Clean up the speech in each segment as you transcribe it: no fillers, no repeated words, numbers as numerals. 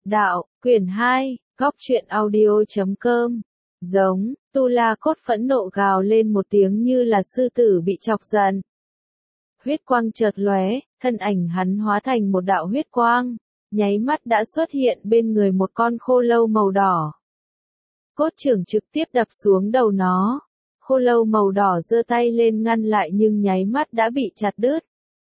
Đạo, quyển 2, góc truyện audio.com. Giống, Tu La Cốt phẫn nộ gào lên một tiếng như là sư tử bị chọc giận. Huyết quang chợt lóe, thân ảnh hắn hóa thành một đạo huyết quang, nháy mắt đã xuất hiện bên người một con khô lâu màu đỏ. Cốt trưởng trực tiếp đập xuống đầu nó. Khô lâu màu đỏ giơ tay lên ngăn lại nhưng nháy mắt đã bị chặt đứt.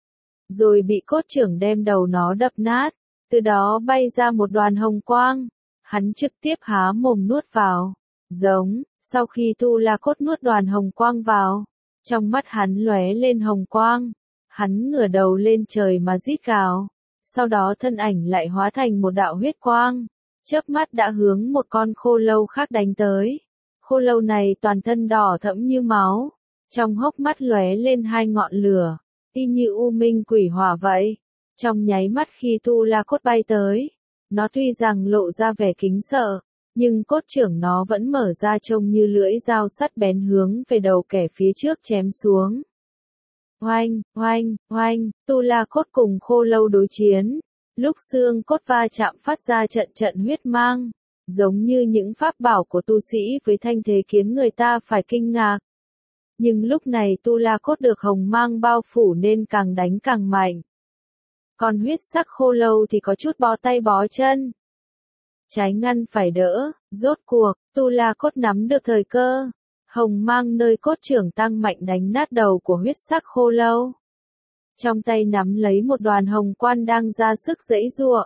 Rồi bị cốt trưởng đem đầu nó đập nát, từ đó bay ra một đoàn hồng quang. Hắn trực tiếp há mồm nuốt vào. Giống, sau khi Tu La Cốt nuốt đoàn hồng quang vào, trong mắt hắn lóe lên hồng quang. Hắn ngửa đầu lên trời mà rít gào. Sau đó thân ảnh lại hóa thành một đạo huyết quang, chớp mắt đã hướng một con khô lâu khác đánh tới. Khô lâu này toàn thân đỏ thẫm như máu, trong hốc mắt lóe lên hai ngọn lửa, y như u minh quỷ hỏa vậy. Trong nháy mắt khi Tu La Cốt bay tới, nó tuy rằng lộ ra vẻ kính sợ, nhưng cốt trưởng nó vẫn mở ra trông như lưỡi dao sắt bén hướng về đầu kẻ phía trước chém xuống. Oanh, oanh, oanh, Tu La Cốt cùng khô lâu đối chiến. Lúc xương cốt va chạm phát ra trận trận huyết mang, giống như những pháp bảo của tu sĩ với thanh thế khiến người ta phải kinh ngạc. Nhưng lúc này Tu La Cốt được hồng mang bao phủ nên càng đánh càng mạnh. Còn huyết sắc khô lâu thì có chút bó tay bó chân. Trái ngăn phải đỡ, rốt cuộc, Tu La Cốt nắm được thời cơ. Hồng mang nơi cốt trưởng tăng mạnh đánh nát đầu của huyết sắc khô lâu. Trong tay nắm lấy một đoàn hồng quang đang ra sức giãy giụa.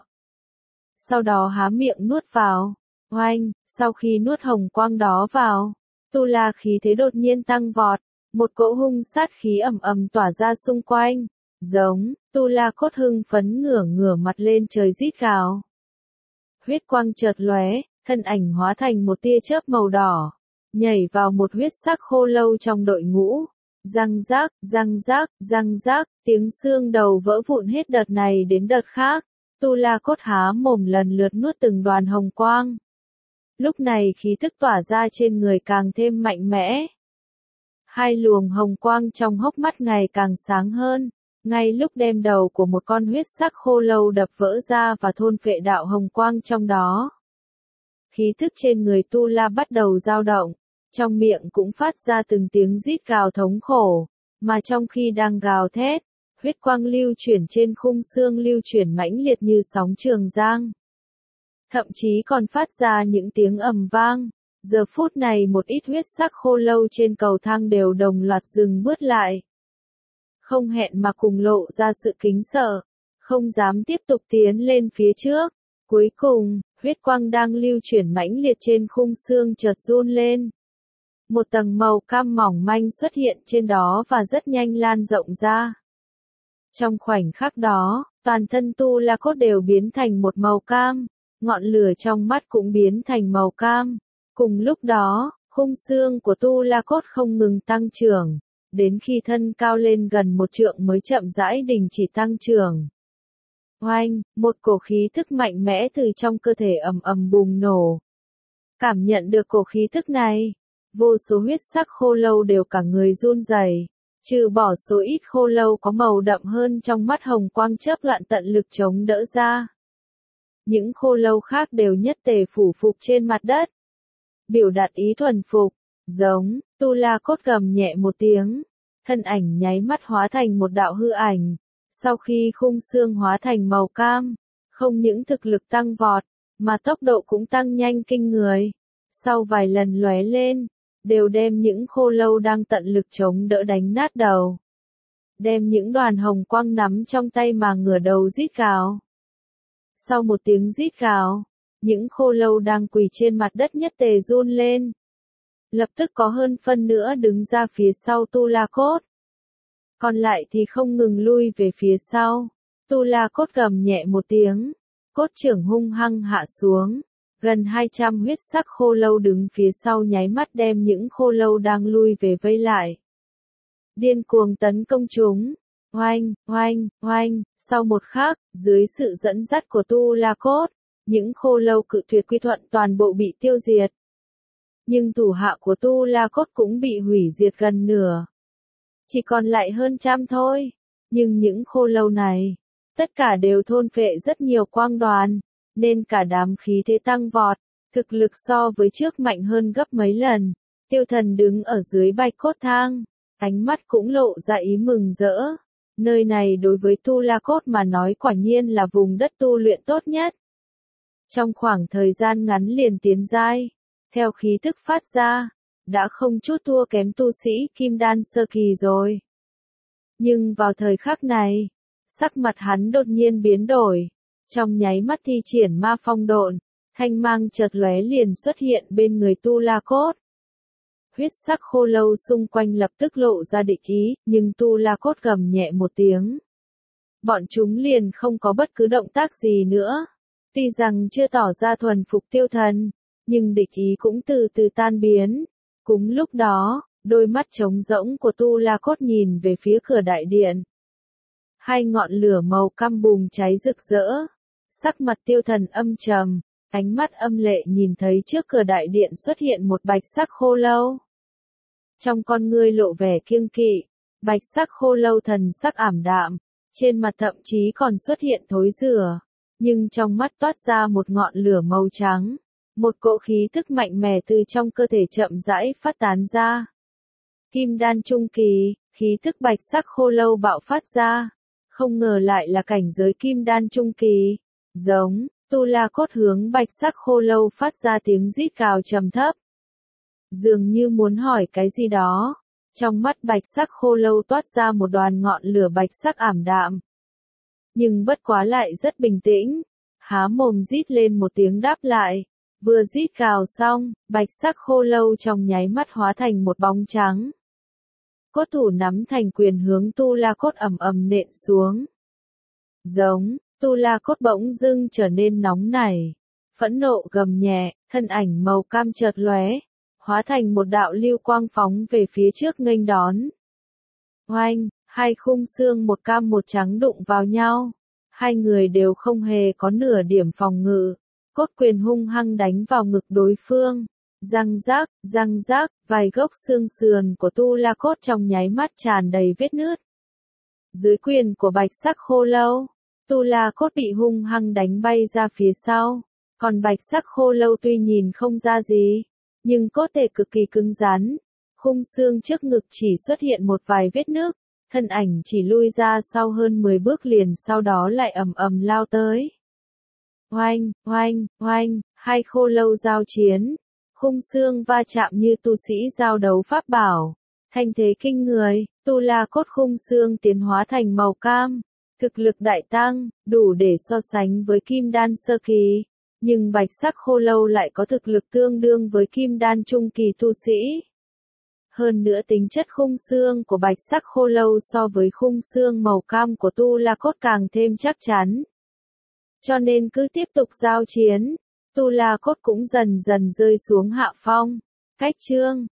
Sau đó há miệng nuốt vào. Oanh, sau khi nuốt hồng quang đó vào, Tu La khí thế đột nhiên tăng vọt, một cỗ hung sát khí ầm ầm tỏa ra xung quanh. Giống, Tu La Cốt hưng phấn ngửa mặt lên trời rít gào. Huyết quang chợt lóe, thân ảnh hóa thành một tia chớp màu đỏ, nhảy vào một huyết sắc khô lâu trong đội ngũ. Răng rác, răng rác, răng rác, tiếng xương đầu vỡ vụn hết đợt này đến đợt khác. Tu La Cốt há mồm lần lượt nuốt từng đoàn hồng quang. Lúc này khí tức tỏa ra trên người càng thêm mạnh mẽ. Hai luồng hồng quang trong hốc mắt ngày càng sáng hơn, ngay lúc đem đầu của một con huyết sắc khô lâu đập vỡ ra và thôn phệ đạo hồng quang trong đó. Khí tức trên người Tu La bắt đầu dao động, trong miệng cũng phát ra từng tiếng rít gào thống khổ, mà trong khi đang gào thét, huyết quang lưu chuyển trên khung xương lưu chuyển mãnh liệt như sóng trường giang. Thậm chí còn phát ra những tiếng ầm vang. Giờ phút này một ít huyết sắc khô lâu trên cầu thang đều đồng loạt dừng bước lại. Không hẹn mà cùng lộ ra sự kính sợ, không dám tiếp tục tiến lên phía trước. Cuối cùng, huyết quang đang lưu chuyển mãnh liệt trên khung xương chợt run lên. Một tầng màu cam mỏng manh xuất hiện trên đó và rất nhanh lan rộng ra. Trong khoảnh khắc đó, toàn thân Tu La Cốt đều biến thành một màu cam, ngọn lửa trong mắt cũng biến thành màu cam. Cùng lúc đó, khung xương của Tu La Cốt không ngừng tăng trưởng, đến khi thân cao lên gần 1 trượng mới chậm rãi đình chỉ tăng trưởng. Oanh, một cổ khí tức mạnh mẽ từ trong cơ thể ầm ầm bùng nổ. Cảm nhận được cổ khí tức này, vô số huyết sắc khô lâu đều cả người run rẩy, trừ bỏ số ít khô lâu có màu đậm hơn trong mắt hồng quang chớp loạn tận lực chống đỡ ra. Những khô lâu khác đều nhất tề phủ phục trên mặt đất, biểu đạt ý thuần phục. Giống, Tu La Cốt gầm nhẹ một tiếng, thân ảnh nháy mắt hóa thành một đạo hư ảnh. Sau khi khung xương hóa thành màu cam, không những thực lực tăng vọt, mà tốc độ cũng tăng nhanh kinh người. Sau vài lần lóe lên, đều đem những khô lâu đang tận lực chống đỡ đánh nát đầu. Đem những đoàn hồng quang nắm trong tay mà ngửa đầu rít gào. Sau một tiếng rít gào, những khô lâu đang quỳ trên mặt đất nhất tề run lên. Lập tức có hơn phân nữa đứng ra phía sau Tu La Cốt. Còn lại thì không ngừng lui về phía sau. Tu La Cốt gầm nhẹ một tiếng, cốt trưởng hung hăng hạ xuống. Gần 200 huyết sắc khô lâu đứng phía sau nháy mắt đem những khô lâu đang lui về vây lại. Điên cuồng tấn công chúng. Oanh, oanh, oanh, sau một khắc, dưới sự dẫn dắt của Tu La Cốt, những khô lâu cự tuyệt quy thuận toàn bộ bị tiêu diệt. Nhưng thủ hạ của Tu La Cốt cũng bị hủy diệt gần nửa. Chỉ còn lại hơn 100 thôi. Nhưng những khô lâu này, tất cả đều thôn phệ rất nhiều quang đoàn. nên cả đám khí thế tăng vọt, thực lực so với trước mạnh hơn gấp mấy lần. Tiêu Thần đứng ở dưới bạch cốt thang, ánh mắt cũng lộ ra ý mừng rỡ. Nơi này đối với Tu La Cốt mà nói quả nhiên là vùng đất tu luyện tốt nhất. Trong khoảng thời gian ngắn liền tiến giai, theo khí tức phát ra, đã không chút thua kém tu sĩ Kim Đan sơ kỳ rồi. Nhưng vào thời khắc này, sắc mặt hắn đột nhiên biến đổi, trong nháy mắt thi triển ma phong độn, thanh mang chợt lóe liền xuất hiện bên người Tu La Cốt. Huyết sắc khô lâu xung quanh lập tức lộ ra địch ý, nhưng Tu La Cốt gầm nhẹ một tiếng. Bọn chúng liền không có bất cứ động tác gì nữa. Tuy rằng chưa tỏ ra thuần phục Tiêu Thần, nhưng địch ý cũng từ từ tan biến. Cùng lúc đó, đôi mắt trống rỗng của Tu La Cốt nhìn về phía cửa đại điện. Hai ngọn lửa màu cam bùng cháy rực rỡ. Sắc mặt Tiêu Thần âm trầm, ánh mắt âm lệ nhìn thấy trước cửa đại điện xuất hiện một bạch sắc khô lâu. Trong con ngươi lộ vẻ kiêng kỵ, bạch sắc khô lâu thần sắc ảm đạm, trên mặt thậm chí còn xuất hiện thối rửa, nhưng trong mắt toát ra một ngọn lửa màu trắng, một cỗ khí tức mạnh mẽ từ trong cơ thể chậm rãi phát tán ra. Kim đan trung kỳ, khí tức bạch sắc khô lâu bạo phát ra, không ngờ lại là cảnh giới kim đan trung kỳ. Giống, Tu La Cốt hướng bạch sắc khô lâu phát ra tiếng rít gào trầm thấp. Dường như muốn hỏi cái gì đó, trong mắt bạch sắc khô lâu toát ra một đoàn ngọn lửa bạch sắc ảm đạm. Nhưng bất quá lại rất bình tĩnh, há mồm rít lên một tiếng đáp lại, vừa rít gào xong, bạch sắc khô lâu trong nháy mắt hóa thành một bóng trắng. Cốt thủ nắm thành quyền hướng Tu La Cốt ầm ầm nện xuống. Giống, Tu La Cốt bỗng dưng trở nên nóng nảy, phẫn nộ gầm nhẹ, thân ảnh màu cam chợt lóe, hóa thành một đạo lưu quang phóng về phía trước nghênh đón. Oanh, hai khung xương một cam một trắng đụng vào nhau, hai người đều không hề có nửa điểm phòng ngự, cốt quyền hung hăng đánh vào ngực đối phương. Răng rác, vài gốc xương sườn của Tu La Cốt trong nháy mắt tràn đầy vết nứt. Dưới quyền của bạch sắc khô lâu, Tu La Cốt bị hung hăng đánh bay ra phía sau, còn bạch sắc khô lâu tuy nhìn không ra gì, nhưng cốt thể cực kỳ cứng rắn, khung xương trước ngực chỉ xuất hiện một vài vết nứt, thân ảnh chỉ lui ra sau hơn 10 bước liền sau đó lại ầm ầm lao tới. Oanh, oanh, oanh, hai khô lâu giao chiến, khung xương va chạm như tu sĩ giao đấu pháp bảo, thanh thế kinh người, Tu La Cốt khung xương tiến hóa thành màu cam, thực lực đại tăng, đủ để so sánh với kim đan sơ kỳ, nhưng bạch sắc khô lâu lại có thực lực tương đương với kim đan trung kỳ tu sĩ. Hơn nữa tính chất khung xương của bạch sắc khô lâu so với khung xương màu cam của Tu La Cốt càng thêm chắc chắn. Cho nên cứ tiếp tục giao chiến, Tu La Cốt cũng dần dần rơi xuống hạ phong. Cách chương